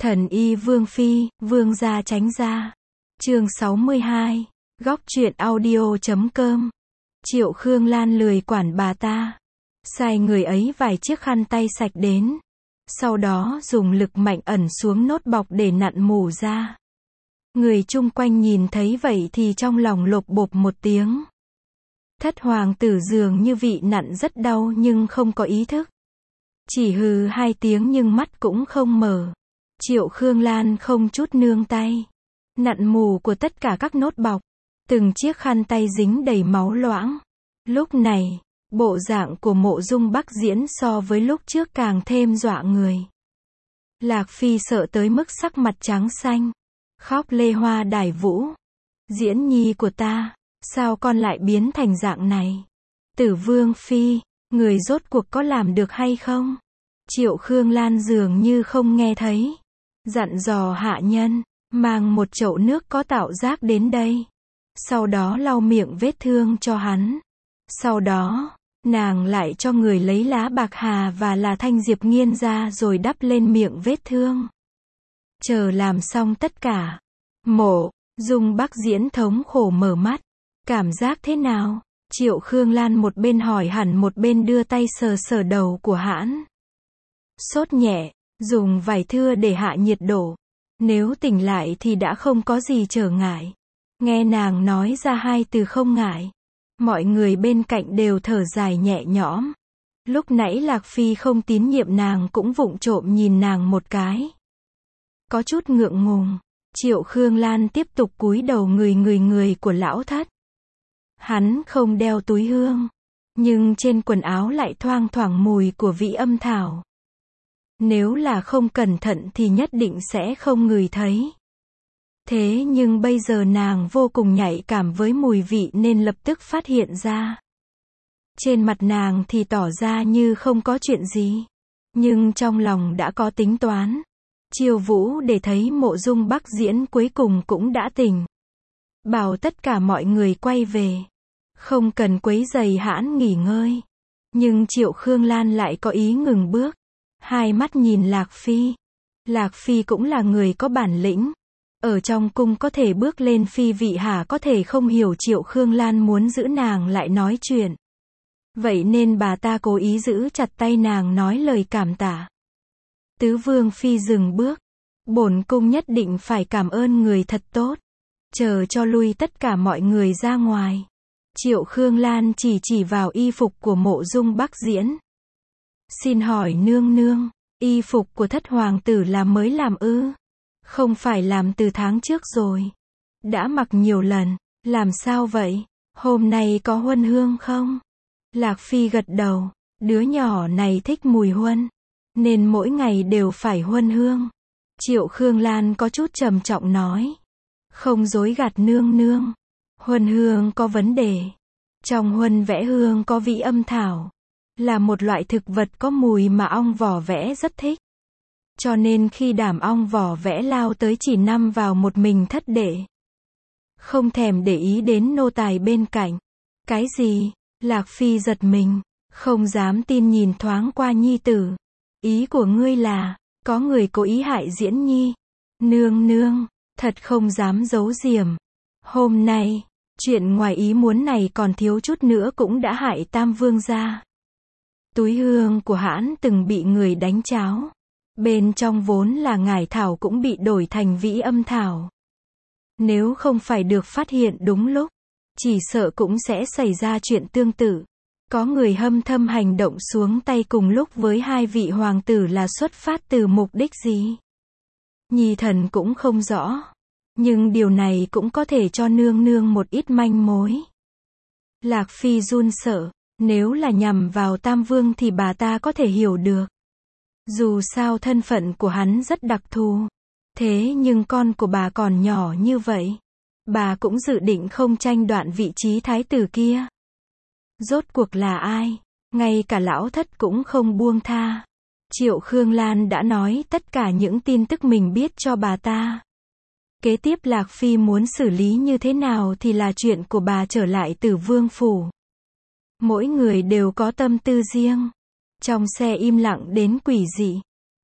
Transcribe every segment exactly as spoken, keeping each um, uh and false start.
Thần y Vương Phi, Vương gia tránh ra. Chương sáu mươi hai, góc truyện audio.com. Triệu Khương Lan lười quản bà ta. Sai người ấy vài chiếc khăn tay sạch đến. Sau đó dùng lực mạnh ẩn xuống nốt bọc để nặn mủ ra. Người chung quanh nhìn thấy vậy thì trong lòng lộp bộp một tiếng. Thất hoàng tử dường như vị nặn rất đau nhưng không có ý thức. Chỉ hừ hai tiếng nhưng mắt cũng không mở. Triệu Khương Lan không chút nương tay. Nặn mù của tất cả các nốt bọc. Từng chiếc khăn tay dính đầy máu loãng. Lúc này, bộ dạng của Mộ Dung Bắc Diễn so với lúc trước càng thêm dọa người. Lạc Phi sợ tới mức sắc mặt trắng xanh. Khóc lê hoa đài vũ. Diễn nhi của ta, sao con lại biến thành dạng này? Tử Vương Phi, người rốt cuộc có làm được hay không? Triệu Khương Lan dường như không nghe thấy. Dặn dò hạ nhân, mang một chậu nước có tạo giác đến đây. Sau đó lau miệng vết thương cho hắn. Sau đó, nàng lại cho người lấy lá bạc hà và là thanh diệp nghiên ra rồi đắp lên miệng vết thương. Chờ làm xong tất cả. Mộ Dung Bắc Diễn thống khổ mở mắt. Cảm giác thế nào? Triệu Khương Lan một bên hỏi hẳn một bên đưa tay sờ sờ đầu của hãn. Sốt nhẹ, dùng vải thưa để hạ nhiệt độ. Nếu tỉnh lại thì đã không có gì trở ngại. Nghe nàng nói ra hai từ không ngại. Mọi người bên cạnh đều thở dài nhẹ nhõm. Lúc nãy Lạc Phi không tín nhiệm nàng cũng vụng trộm nhìn nàng một cái. Có chút ngượng ngùng. Triệu Khương Lan tiếp tục cúi đầu người người người của lão thất. Hắn không đeo túi hương. Nhưng trên quần áo lại thoang thoảng mùi của vị âm thảo. Nếu là không cẩn thận thì nhất định sẽ không ngửi thấy. Thế nhưng bây giờ nàng vô cùng nhạy cảm với mùi vị nên lập tức phát hiện ra. Trên mặt nàng thì tỏ ra như không có chuyện gì. Nhưng trong lòng đã có tính toán. Chiêu Vũ để thấy Mộ Dung Bắc Diễn cuối cùng cũng đã tỉnh. Bảo tất cả mọi người quay về. Không cần quấy rầy hãn nghỉ ngơi. Nhưng Triệu Khương Lan lại có ý ngừng bước. Hai mắt nhìn Lạc Phi. Lạc Phi cũng là người có bản lĩnh. Ở trong cung có thể bước lên phi vị hả có thể không hiểu Triệu Khương Lan muốn giữ nàng lại nói chuyện. Vậy nên bà ta cố ý giữ chặt tay nàng nói lời cảm tạ. Tứ Vương Phi dừng bước. Bổn cung nhất định phải cảm ơn người thật tốt. Chờ cho lui tất cả mọi người ra ngoài. Triệu Khương Lan chỉ chỉ vào y phục của Mộ Dung Bắc Diễn. Xin hỏi nương nương, y phục của thất hoàng tử là mới làm ư? Không phải làm từ tháng trước rồi. Đã mặc nhiều lần, làm sao vậy? Hôm nay có huân hương không? Lạc Phi gật đầu, đứa nhỏ này thích mùi huân, nên mỗi ngày đều phải huân hương. Triệu Khương Lan có chút trầm trọng nói. Không dối gạt nương nương. Huân hương có vấn đề. Trong huân vẽ hương có vị âm thảo. Là một loại thực vật có mùi mà ong vỏ vẽ rất thích. Cho nên khi đảm ong vỏ vẽ lao tới chỉ nằm vào một mình thất đệ. Không thèm để ý đến nô tài bên cạnh. Cái gì? Lạc Phi giật mình. Không dám tin nhìn thoáng qua nhi tử. Ý của ngươi là, có người cố ý hại Diễn nhi. Nương nương, thật không dám giấu giềm. Hôm nay, chuyện ngoài ý muốn này còn thiếu chút nữa cũng đã hại Tam Vương gia. Túi hương của hãn từng bị người đánh cháo. Bên trong vốn là ngải thảo cũng bị đổi thành vĩ âm thảo. Nếu không phải được phát hiện đúng lúc, chỉ sợ cũng sẽ xảy ra chuyện tương tự. Có người hâm thâm hành động xuống tay cùng lúc với hai vị hoàng tử là xuất phát từ mục đích gì? Nhi thần cũng không rõ. Nhưng điều này cũng có thể cho nương nương một ít manh mối. Lạc Phi run sợ. Nếu là nhằm vào Tam Vương thì bà ta có thể hiểu được. Dù sao thân phận của hắn rất đặc thù. Thế nhưng con của bà còn nhỏ như vậy. Bà cũng dự định không tranh đoạt vị trí thái tử kia. Rốt cuộc là ai? Ngay cả lão thất cũng không buông tha. Triệu Khương Lan đã nói tất cả những tin tức mình biết cho bà ta. Kế tiếp Lạc Phi muốn xử lý như thế nào thì là chuyện của bà trở lại Tử Vương phủ. Mỗi người đều có tâm tư riêng. Trong xe im lặng đến quỷ dị.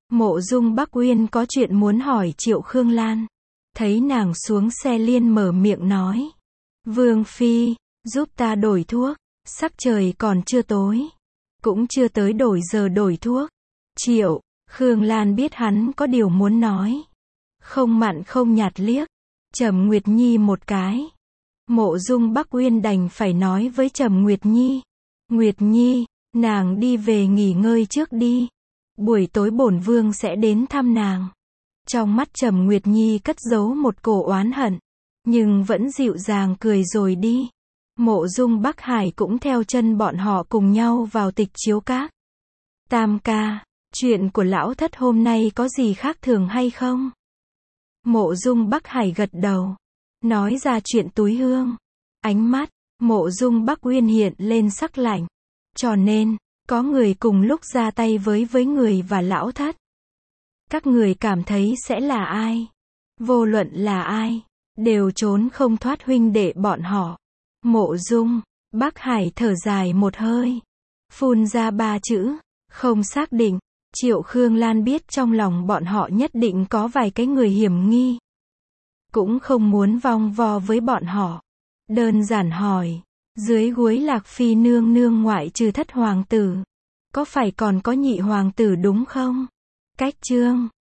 Mộ Dung Bắc Uyên có chuyện muốn hỏi Triệu Khương Lan. Thấy nàng xuống xe liền mở miệng nói. Vương Phi, giúp ta đổi thuốc, sắc trời còn chưa tối. Cũng chưa tới đổi giờ đổi thuốc. Triệu, Khương Lan biết hắn có điều muốn nói. Không mặn không nhạt liếc. Trầm Nguyệt Nhi một cái. Mộ Dung Bắc Uyên đành phải nói với Trầm Nguyệt Nhi. Nguyệt Nhi, nàng đi về nghỉ ngơi trước đi. Buổi tối bổn vương sẽ đến thăm nàng. Trong mắt Trầm Nguyệt Nhi cất giấu một cổ oán hận. Nhưng vẫn dịu dàng cười rồi đi. Mộ Dung Bắc Hải cũng theo chân bọn họ cùng nhau vào tịch chiếu các. Tam ca, chuyện của lão thất hôm nay có gì khác thường hay không? Mộ Dung Bắc Hải gật đầu. Nói ra chuyện túi hương. Ánh mắt, Mộ Dung Bắc Uyên hiện lên sắc lạnh. Cho nên, có người cùng lúc ra tay với với người và lão thất. Các người cảm thấy sẽ là ai? Vô luận là ai, đều trốn không thoát huynh đệ bọn họ. Mộ Dung Bắc Hải thở dài một hơi. Phun ra ba chữ. Không xác định. Triệu Khương Lan biết trong lòng bọn họ nhất định có vài cái người hiểm nghi. Cũng không muốn vòng vo với bọn họ. Đơn giản hỏi. Dưới gối Lạc Phi nương nương ngoại trừ thất hoàng tử. Có phải còn có nhị hoàng tử đúng không? Cách chương